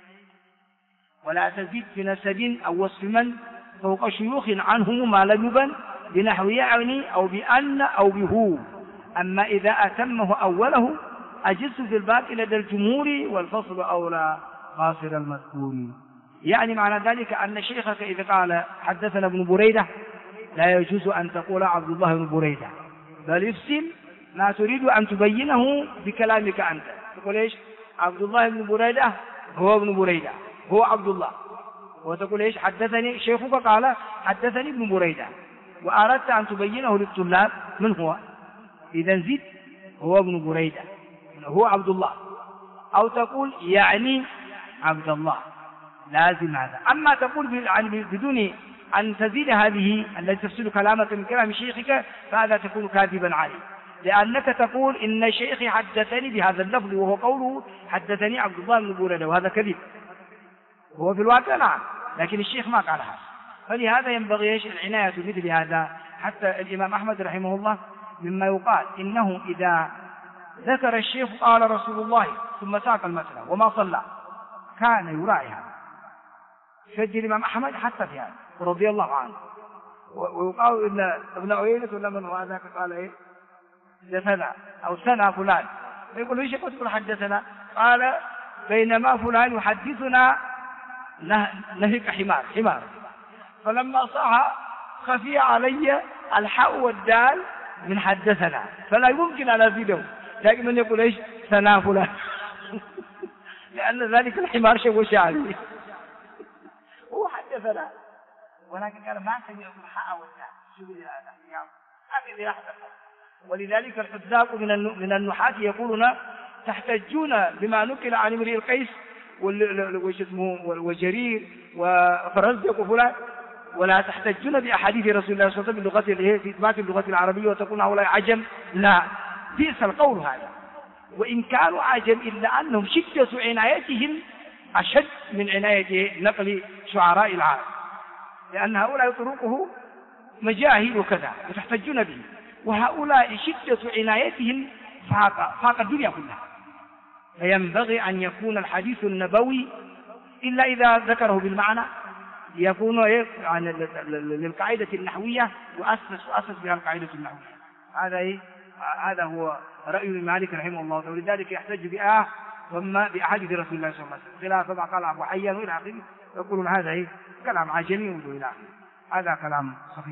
ولا تزيد في نسب أو وصف من فوق شيوخ عنهم ما لم يبن بنحو يعني أو بأن أو بهو. أما إذا أتمه أوله أجلس في الباب لدى الجمهور والفصل أولى قاصر المذكور. يعني معنى ذلك أن شيخك إذا قال حدثنا ابن بريدة لا يجوز أن تقول عبد الله بن بريدة، بل يفصل ما تريد أن تبينه بكلامك أنت، تقول إيش؟ عبد الله بن بريدة هو ابن بريدة هو عبد الله، وتقول إيش؟ حدثني شيخك قال حدثني ابن بريدة، وأردت أن تبينه للطلاب من هو، إذا زد هو ابن بريدة هو عبد الله، أو تقول يعني عبد الله، لازم هذا. أما تقول بدون أن تزيد هذه التي تفصل كلامك من كلام شيخك فهذا تكون كاذبا عليه، لأنك تقول إن شيخي حدثني بهذا اللفظ، وهو قوله حدثني عبد الله بن بريدة، وهذا كذب. هو في الواقع نعم، لكن الشيخ ما قال هذا. فلهذا ينبغي العناية بمثل هذا. حتى الإمام أحمد رحمه الله مما يقال إنه إذا ذكر الشيخ قال رسول الله ثم ساق المسألة وما صلى كان يراعي هذا. شد الإمام أحمد حتى في هذا رضي الله عنه. ويقال إن ابن عيينة ولا من هو ذاك قال إيه حدثنا أو سنة فلان، فيقول إيش تقول حدثنا؟ قال بينما فلان يحدثنا نهك حمار، فلما صاح خفي علي الحاء والدال من حدثنا، فلا يمكن أن أزيده، لكن من يقول إيش سنة فلان لأن ذلك الحمار شوش عليه هو حدثنا، ولكن قال ما سمعت الحاء والدال، شو هذا يحدث. ولذلك الحذاق من النحاة يقولون تحتجون بما نقل عن امرئ القيس وجرير وفرزدق وفلان، ولا تحتجون بأحاديث رسول الله صلى الله عليه وسلم في إثبات اللغة العربية وتقول هؤلاء عجم. لا، بئس القول هذا، وإن كانوا عجم إلا أنهم شدة عنايتهم أشد من عناية نقل شعراء العرب، لأن هؤلاء طرقه مجاهل وكذا وتحتجون به، وهؤلاء شدة عنايتهم فاق الدنيا كلها. فينبغي أن يكون الحديث النبوي إلا إذا ذكره بالمعنى يكون للقاعدة النحوية وأسس بها القاعدة النحوية. هذا هو رأي مالك رحمه الله، ولذلك يحتج بآه ثم بأحاديث رسول الله صلى الله عليه وسلم، خلاف ما قال أبو حيان وإلى آخره، يقولون هذا كلام عجمي وإلى آخره، هذا كلام صحيح.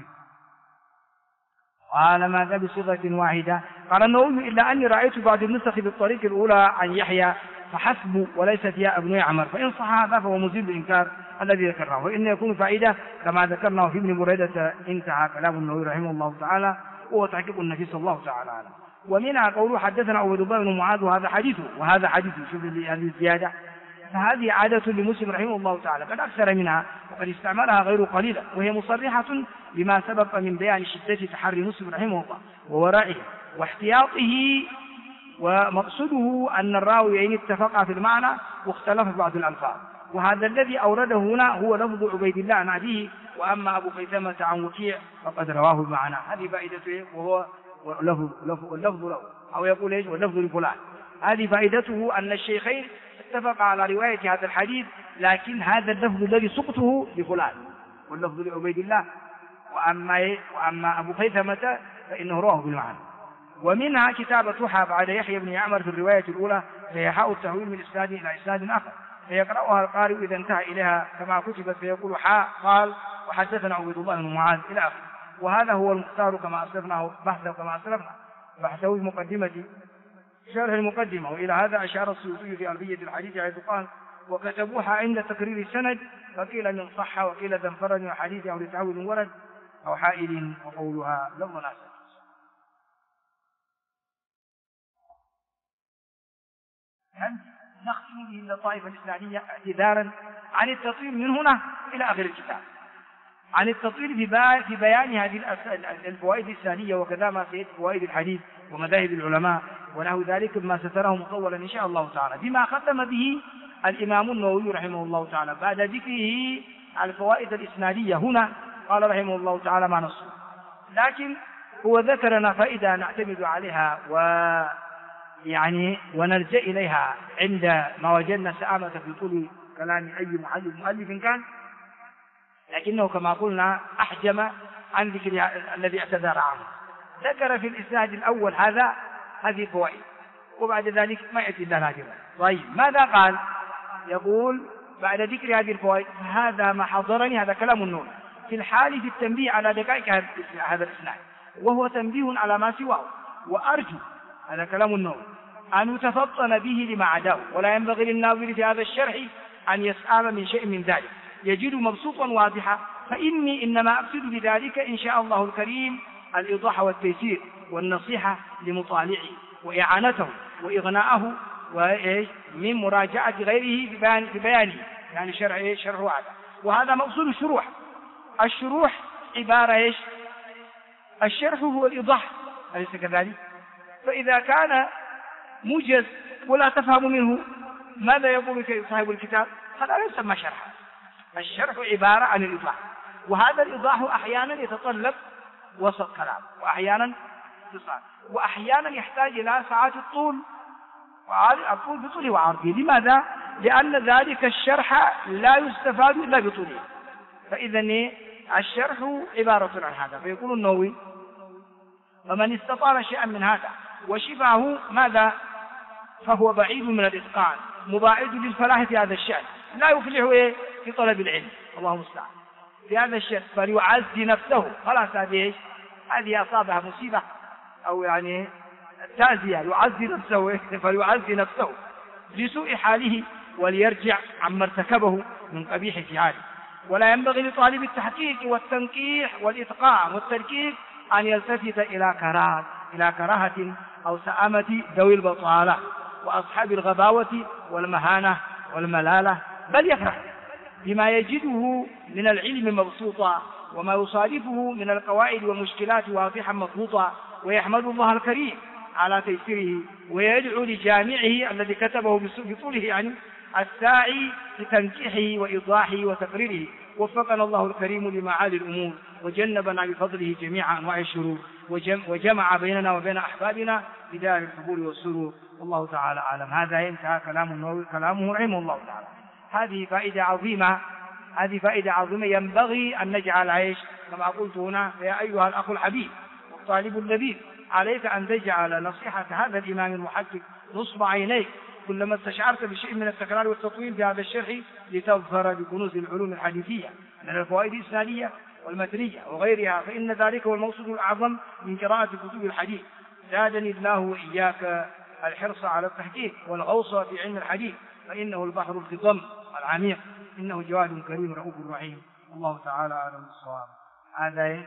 قال ماذا بصيغة واحدة؟ قال النووي إلا أني رأيت بعض النسخ بالطريق الأولى عن يحيى فحسب وليست يا ابن يعمر، فإن صح هذا فهو مزيل الإنكار الذي ذكرناه، وإن يكون فائدة كما ذكرناه في ابن بريدة. انتهى كلام النووي رحمه الله تعالى، وهو تحقيق النبي صلى الله تعالى عنه. ومنها قوله حدثنا عبيد الله بن معاذ وهذا حديثه شوف هذه الزيادة، فهذه عادة لمسلم رحمه الله تعالى قد أكثر منها وقد استعملها غير قليلا، وهي مصرحة بما سبق من بيان شدة تحري مسلم رحمه الله وورائه واحتياطه، ومقصده أن الراويين اتفقا في المعنى واختلف بعض الألفاظ، وهذا الذي أورده هنا هو لفظ عبيد الله عن أبيه، وأما أبو خيثمة عن وكيع فقد رواه المعنى. هذه فائدته، وهو اللفظ له، أو يقول إيش واللفظ لفلان. هذه فائدته أن الشيخين اتفقا على رواية هذا الحديث، لكن هذا اللفظ الذي سقطه لفلان واللفظ لعبيد الله، وأما أبو خيثمة فإنه رواه بالمعنى. ومنها كتابة حاء بعد يحيى بن يعمر في الرواية الأولى، فهي حاء التحويل من إسناد إلى إسناد آخر، فيقرأها القارئ إذا انتهى إليها كما كتبت، فيقول حاء قال وحدثنا عبيد الله بن معاذ إلى آخره. وهذا هو المختار كما أسلفناه بحثه في مقدمة شرح المقدمة. وإلى هذا أشار السيوطي في ألفية الحديث حيث قال وكتبوها عند تقرير السند، فقيل من صح وقيل ذا انفرد من حديث أو لتعود ورد أو حائل، وقولها لم مناسب. نختم به اللطائف الإسلامية اعتذارا عن التطويل من هنا إلى آخر الكتاب، عن التطويل في بيان هذه الفوائد الإسلامية، وكذا ما سيأتي فوائد الحديث ومذاهب العلماء ونحو ذلك ما ستراه مطولا إن شاء الله تعالى، بما ختم به الإمام النووي رحمه الله تعالى بعد ذكره الفوائد الإسنادية. هنا قال رحمه الله تعالى ما نص، لكن هو ذكر لنا فائدة نعتمد عليها ونلجأ إليها عند ما وجدنا سآمة في طول كلام أي مؤلف كان، لكنه كما قلنا أحجم عن ذكر الذي اعتذر عنه. ذكر في الإسناد الأول هذه الفوائد، وبعد ذلك ما يأتي إلا نادما. طيب ماذا قال؟ يقول بعد ذكر هذه الفوائد هذا ما حضرني، هذا كلام النور في الحال في التنبيه على دقائق هذا الإسناد، وهو تنبيه على ما سواه، وأرجو هذا كلام النور أن يتفطن به لما عداه، ولا ينبغي للناظر في هذا الشرح أن يسأل من شيء من ذلك يجد مبسوطا واضحا، فإني إنما أقصد بذلك إن شاء الله الكريم الإيضاح والتيسير والنصيحة لمطالعه وإعانته وإغناءه من مراجعة غيره في بيانه، يعني شرح هذا. وهذا مقصود الشروح عبارة الشرح هو الإيضاح، أليس كذلك؟ فإذا كان موجز ولا تفهم منه ماذا يقول صاحب الكتاب؟ هذا لا يسمى شرحا. الشرح عبارة عن الإيضاح، وهذا الإيضاح أحيانا يتطلب وسط كلام، وأحيانا اتصال، وأحيانا يحتاج إلى ساعات الطول بطوله وعرضه. لماذا؟ لأن ذلك الشرح لا يستفاد إلا بطوله. فإذا الشرح عبارة عن هذا. فيقول النووي فمن استطال شيئا من هذا وشبهه ماذا فهو بعيد من الإتقان مباعد للفلاح في هذا الشأن لا يفلح في طلب العلم الله المستعان في هذا الشأن فليعزي نفسه خلاص هذه أصابها مصيبة أو يعني تازية يعزي نفسه فليعزي نفسه لسوء حاله وليرجع عما ارتكبه من قبيح فعاله. ولا ينبغي لطالب التحقيق والتنقيح والإتقان والتركيك أن يلتفت إلى كراهة أو سآمة ذوي البطالة وأصحاب الغباوة والمهانة والملالة، بل يفرح بما يجده من العلم مبسوطا وما يصادفه من القواعد والمشكلات واضحا مضبوطا، ويحمد الله الكريم على تيسيره ويدعو لجامعه الذي كتبه بطوله يعني الساعي لتنكيحه وإيضاحه وتقريره. وفقنا الله الكريم لمعالي الأمور وجنبنا بفضله جميع أنواع الشرور وجمع بيننا وبين أحبابنا بدار القبول والسرور. والله تعالى أعلم. هذا انتهى كلام النووي كلامه رحمه الله تعالى. هذه فائدة عظيمة ينبغي أن نجعل عيش كما قلت هنا. يا أيها الأخ الحبيب والطالب اللبيب عليك أن تجعل نصيحة هذا الإمام المحقق نصب عينيك كلما استشعرت بشيء من التكرار والتطويل في هذا الشرح لتظفر بكنوز العلوم الحديثية من الفوائد الإسنادية والمتنية وغيرها، فإن ذلك هو المقصود الأعظم من قراءة كتب الحديث. زادني الله وإياك الحرص على التحقيق والغوص في علم الحديث، فإنه البحر الخضم العميق، إنه جواد كريم رؤوف رحيم. الله تعالى أعلم بالصواب. هذا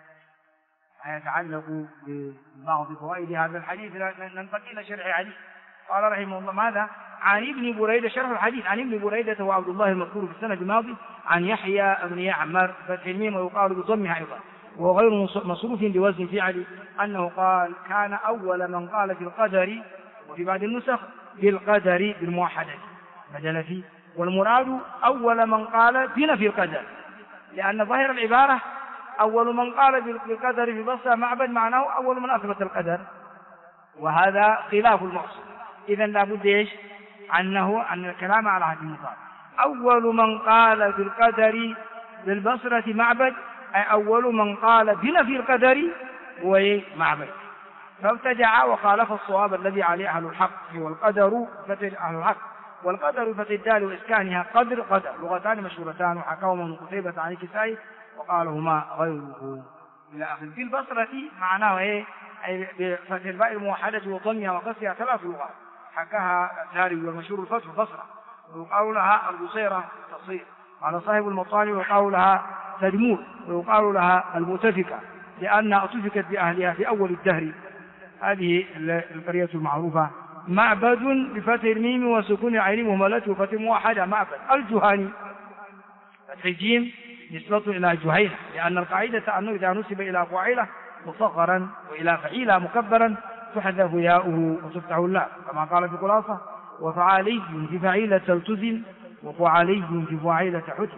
يتعلق ببعض فوائد هذا الحديث. ننتقل إلى شرح الحديث. قال رحمه الله ماذا؟ عن ابن بريدة شرح الحديث. عن ابن بريدة وعبد الله المذكور في السنة الماضي عن يحيى بن يعمر فتح الميم ويقال بضمها أيضا وهو غير مصروف بوزن فعل أنه قال كان أول من قال في القدر وفي بعض النسخ بالقدر بالموحدة بدل فيه، والمراد أول من قال بنفي القدر لأن ظاهر العبارة أول من قال بالقدر في بصرة معبد معناه أول من أثبت القدر، وهذا خلاف المقصود. إذن لابد أن الكلام على هذه المثال. أول من قال بالقدر بالبصرة معبد أي أول من قال بنفي القدر هو معبد، فابتدع وخالف الصواب الذي عليه أهل الحق. هو القدر فتح أهل الحق، والقدر فتح الدال وإسكانها قدر لغتان مشهورتان وحكاهما من قتيبة عن الكسائي وقالهما غيره إلى آخره. في البصرة معناه أي بفتح الباء الموحدة وضمها وقصها 3 لغات حكاها الداري والمشهور الفتح البصرة، ويقال لها البصيرة تصير على صاحب المطالب، ويقال لها تدمور، ويقال لها المؤتفكة لأنها أتفكت بأهلها في أول الدهر. هذه القرية المعروفة. معبد بفتح الميم وسكون العين مهملته فتح موحدة معبد. الجهاني فتح الجيم نسبة إلى جهينة لأن القاعدة أنه إذا نسب إلى فاعلة مصغرا وإلى فعيلة مكبرا تحذف ياؤه وتفتح اللام كما قال في خلاصة وفعالي في فعيلة تلتزم وفعالي في فعيلة حتم.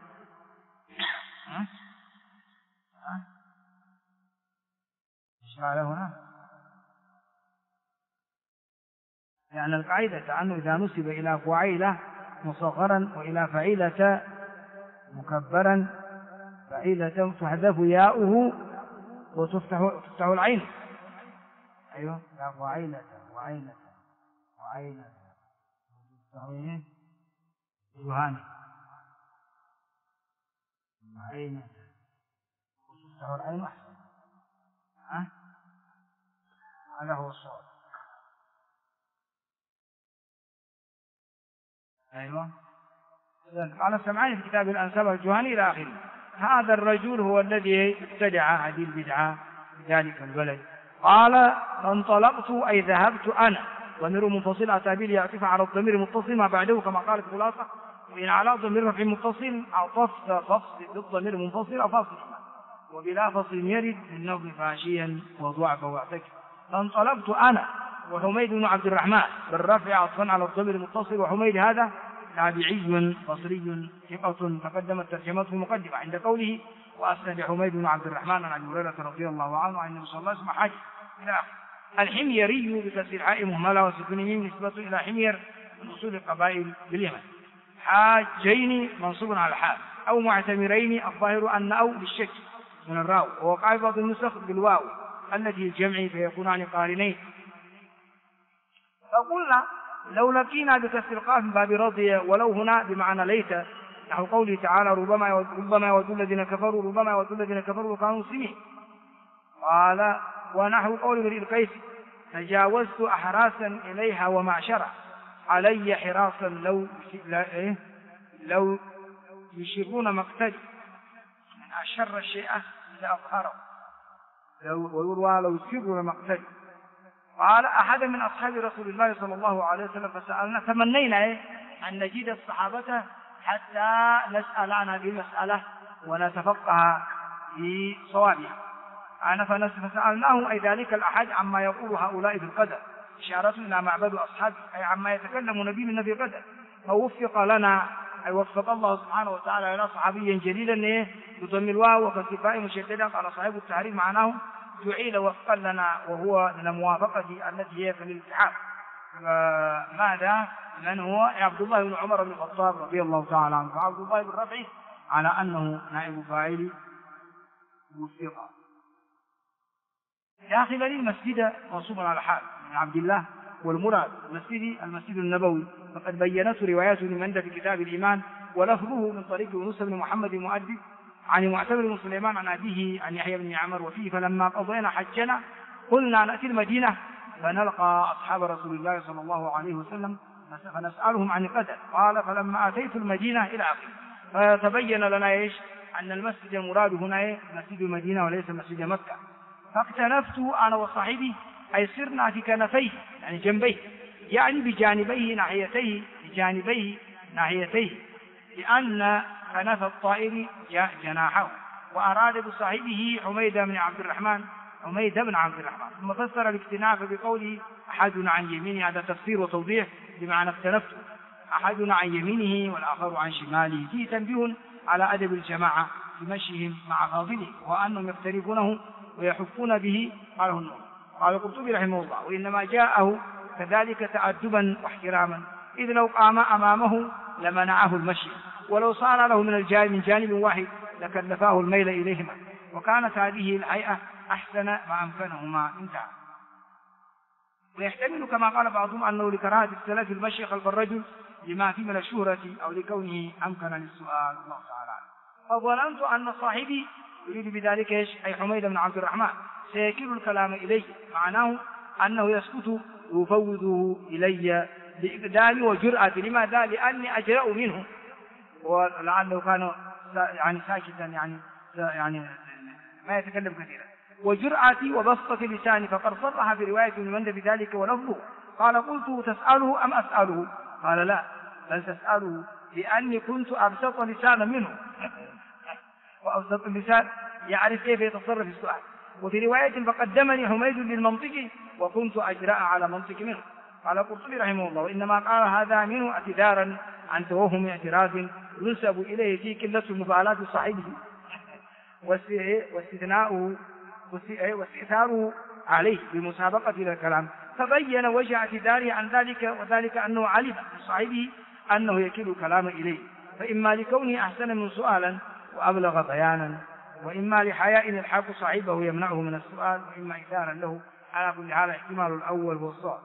ايش قال هنا؟ لأن القاعدة أنه إذا نسب إلى فعيلة مصغرا وإلى فعيلة مكبرا فعيلة تحذف ياؤه وتفتح العين. أيوة وعيلة تفتح جهاني وعينة وتفتح العين أحسن. هذا هو الصواب. أيوة قال السمعاني في كتاب الأنساب الجهاني إلى آخره. هذا الرجل هو الذي ابتدع هذه البدعة في ذلك البلد. قال فانطلقت أي ذهبت أنا ضمير منفصل أتابيل يعطف على الضمير المتصل ما بعده كما قال في خلاصة وإن على ضمير رفع متصل عطفت فصل بالضمير المنفصل أو فصل وبلا فصل يرد بالنظم فاشيا وضعف واعتكف. فانطلقت أنا وحميد بن عبد الرحمن بالرفع عطفا على الضمير المتصل، وحميد هذا تابعي بصري ثقة تقدمت ترجمته في المقدمة عند قوله وأسند حميد بن عبد الرحمن عن هريرة رضي الله عنه عن النبي صلى الله عليه وسلم حج إلى آخره. الحميري بكسر الحاء مهملة وسكون الميم نسبة إلى حمير من أصول القبائل باليمن. حاجين منصوب على الحال أو معتمرين، الظاهر أن أو للشك من الراو، ووقع بعض النسخ بالواو التي الجمع فيكونان قارنين. فقلنا لو لقينا بكسر القاف من باب رضي، ولو هنا بمعنى ليت، نحو قوله تعالى ربما يود الذين كفروا وكانوا مسلمين. قال ونحو قول امرئ القيس تجاوزت أحراسا إليها ومعشرة علي حراسا لو يشرون مقتدي، من أشر الشيء إذا أظهره، ويروى لو يشرون مقتدي. قال أحد من أصحاب رسول الله صلى الله عليه وسلم فسألنا، تمنينا أن نجد الصحابة حتى نسأل عن هذه المسألة ونتفقه في صوابها. فسألناه أي ذلك الأحد عما يقول هؤلاء في القدر، إشارة إلى معبد أصحابه، أي عما يتكلم نبي من نبي القدر. فوفق لنا، أي وفق الله سبحانه وتعالى لنا صحابيا جليلا بضم الواو وكالكفاء مشددا. قال صاحب التحرير معناه جعل وفقا لنا، وهو من الموافقة التي هي في الالتحاق. ماذا؟ من هو؟ عبد الله بن عمر بن الخطاب رضي الله تعالى عنه، وعبد الله بن رفعي على أنه نائب فاعل وفق. داخل المسجد منصوبا على حال من عبد الله، والمراد المسجد النبوي، فقد بينته روايات ابن مندة في كتاب الإيمان، ولفظه من طريق يونس بن محمد المؤدب عن معتمر بن سليمان عن أبيه عن يحيى بن عمر. وفيه فلما قضينا حجنا قلنا نأتي المدينة فنلقى أصحاب رسول الله صلى الله عليه وسلم فنسألهم عن القدر. قال فلما أتيت المدينة إلى آخره، فتبين لنا أن المسجد المراد هنا مسجد المدينة وليس مسجد مكة. فاقتنفت أنا وصاحبي، أي صرنا في كنفيه يعني جنبيه، يعني بجانبيه ناحيتيه، لأن كنف الطائر جناحه. وأراد بصاحبه حميد بن عبد الرحمن. ثم فسر الاكتناف بقوله أحدنا عن يمينه، هذا تفسير وتوضيح بمعنى اكتنفت، أحدنا عن يمينه والآخر عن شماله. فيه تنبيه على أدب الجماعة في مشيهم مع فاضله، وأنهم يفترقونه ويحفون به. قاله النور. قال القرطبي رحمه الله وإنما جاءه كذلك تأدبا واحتراما، إذ لو قام أمامه لمنعه المشي، ولو صار له من جانب واحد لكلفاه الميل إليهما، وكانت هذه الهيئة أحسن ما أمكنهما. انتهى. ويحتمل كما قال بعضهم أنه لكراهة السلف المشي خلف الرجل لما فيه من الشهرة أو لكونه أمكن للسؤال. الله تعالى. فظننت أن صاحبي يريد بذلك أي حميد بن عبد الرحمن سيكل الكلام إليه، معناه أنه يسكت يفوضه إلي بإقدام وجرأة. لماذا؟ لأني أجرأ منه، ولعله كان يعني ساكتا يعني ما يتكلم كثيرا، وجرأتي وبسطة لساني. فقد صرح في رواية ابن مندة بذلك ولفظه. قال قلت تسأله أم أسأله؟ قال لا بل تسأله، لأني كنت أبسط لسانا منه وأبسط اللسان يعرف كيف يتصرف في السؤال. وفي رواية فقدمني حميد للمنطق وكنت أجرأ على منطق منه. قال القرطبي رحمه الله وإنما قال هذا منه اعتذارا عن توهم اعتراف ينسب إليه في قلة مفاعلات صاحبه واستئثاره عليه بمسابقة إلى الكلام. فبين وجه اعتذاره عن ذلك، وذلك أنه علم صاحبه أنه يكل الكلام إليه، فإما لكونه أحسن من سؤالا وأبلغ بيانا، وإما لحياء يلحق صاحبه يمنعه من السؤال، وإما إثارا له. على كل حال احتمال الأول هو الصواب.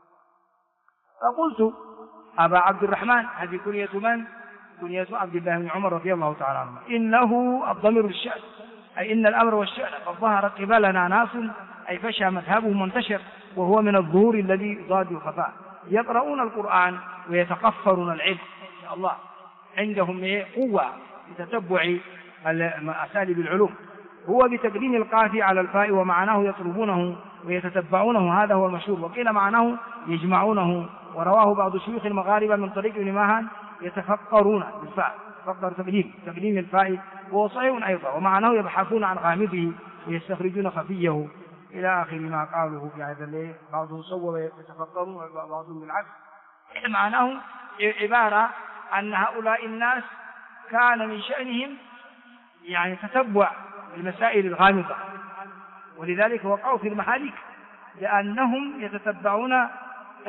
فقلت أبا عبد الرحمن، هذه كنية من؟ كنية عبد الله بن عمر رضي الله تعالى عنه. إنه الضمير بالشأن، أي إن الأمر والشأن قد ظهر قبلنا ناس، أي فشى مذهبهم وانتشر، وهو من الظهور الذي يضاد الخفاء. يقرؤون القرآن ويتقفرون العلم إن شاء الله، عندهم قوة لتتبع أساليب العلوم. هو بتقديم القاف على الفاء، ومعناه يطلبونه ويتتبعونه، هذا هو المشهور. وقيل معناه يجمعونه. ورواه بعض شيوخ المغاربة من طريق ابن ماهان يتفقرون بالفاء، فقر تقديم الفاء، وهو صحيح أيضا. ومعناه يبحثون عن غامضه ويستخرجون خفيه، إلى آخر ما قالوا في هذا الليل. بعضهم صوب يتفقرون وبعضهم بالعكس. معناه عبارة أن هؤلاء الناس كان من شأنهم يعني تتبع المسائل الغامضة، ولذلك وقعوا في المهالك، لأنهم يتتبعون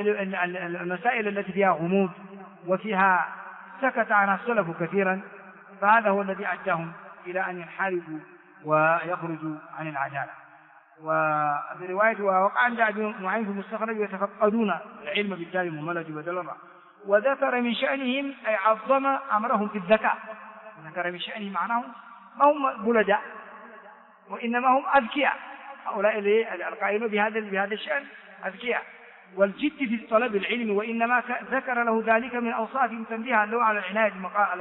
المسائل التي فيها غموض وفيها سكت عنها السلف كثيرا، فهذا هو الذي أداهم إلى أن ينحرفوا ويخرجوا عن العدالة. وفي رواية ووقع عند أبي نعيم في المستخرج يتفقدون العلم بالتالي المملة بدل الرأي. وذكر من شأنهم أي عظم أمرهم في الذكاء. ذكر من شأنهم معناه ما هم بلداء وإنما هم أذكياء. هؤلاء القائلون بهذا الشأن أذكياء والجد في طلب العلم، وإنما ذكر له ذلك من أوصافهم تنبيها له على العناية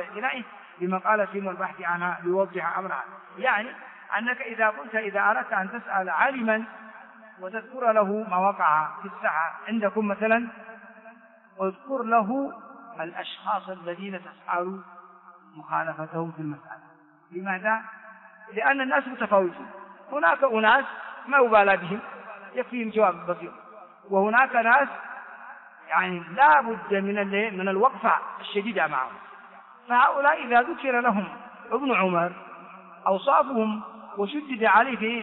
بمقالة والبحث عنها ليوضح أمرها. يعني أنك إذا أردت أن تسأل عالما وتذكر له ما وقع في الساحة عندكم مثلا، اذكر له الأشخاص الذين تسأل مخالفتهم في المسألة. لماذا؟ لأن الناس متفاوتون. هناك أناس ما يبالى بهم يكفيهم جواب بسيط، وهناك ناس يعني لا بد من الوقفة الشديدة معهم. فهؤلاء إذا ذكر لهم ابن عمر أوصافهم وشدد عليه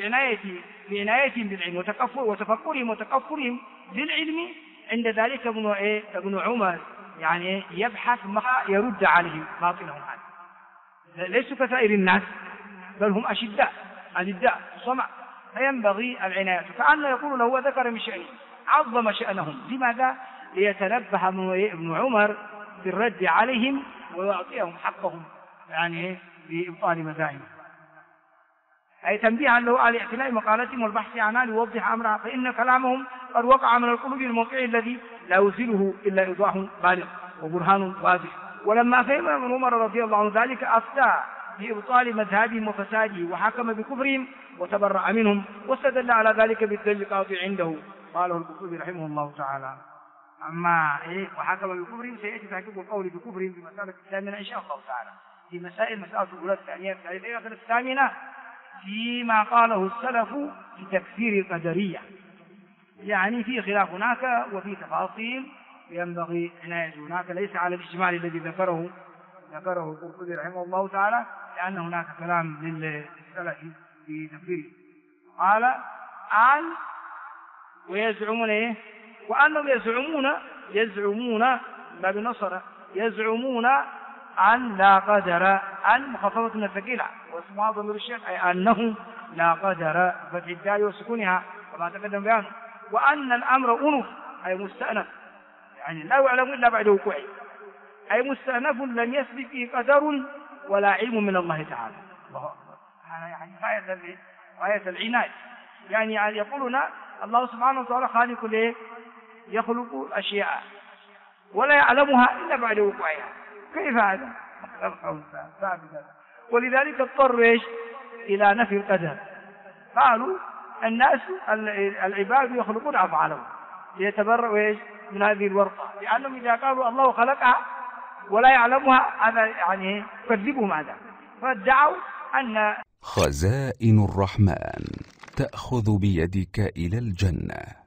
في عنايتهم بالعلم وتفكرهم وتكفرهم بالعلم، عند ذلك ابن عمر يعني يبحث ما يرد عليهم باطلهم هذا. ليسوا كسائر الناس بل هم أشداء صمع، فينبغي العناية. كأنه يقول له وذكر من شأنه عظم شأنهم. لماذا؟ ليتنبه ابن عمر في الرد عليهم ويعطيهم حقهم يعني بإبطال مذاهبهم، أي تنبيها له على اعتناء مقالتهم والبحث عنها ليوضح أمرها، فإن كلامهم قد وقع من القلوب الموقع الذي لا يزيله إلا إيضاح بالغ وبرهان واضح. ولما فهم ابن عمر رضي الله عنه ذلك أفتى بإبطال مذهبهم وفساده وحكم بكفرهم وتبرأ منهم، واستدل على ذلك بالدليل القاطع عنده قاله القرطبي رحمه الله تعالى. أما وحكم بكفرهم سيأتي تحقيق القول بكفرهم في مسألة الثامنة إن شاء الله تعالى، في مسألة الأولى الثانية الثامنة فيما قاله السلف في تكفير القدرية. يعني في خلاف هناك وفي تفاصيل ينبغي عناية هناك، ليس على الإجمال الذي ذكره القرطبي رحمه الله تعالى، لأن هناك كلام للسلف في تكفيره. قال عن ويزعمون وأنهم يزعمون باب النصر يزعمون أن لا قدر، أن مخففة من الثقيلة واسمها ضمير الشيخ، أي أنه لا قدر فتح الدال وسكونها كما تقدم بيانه، وأن الأمر أنف أي مستأنف، يعني لا يعلم إلا بعد وقوعه، أي مستأنف لم يسبق فيه قدر ولا علم من الله تعالى. الله أكبر. هذا يعني غاية العناية. يعني يقولون الله سبحانه وتعالى خالق يخلق أشياء ولا يعلمها إلا بعد وقوعها. كيف هذا؟ ولذلك اضطر إلى نفي القدر. قالوا الناس العباد يخلقون أفعالهم ليتبرأوا من هذه الورطة، لأنهم إذا قالوا الله خلقها ولا يعلمها هذا يعني يكذبهم هذا، فادعوا أن خزائن الرحمن تأخذ بيدك إلى الجنة.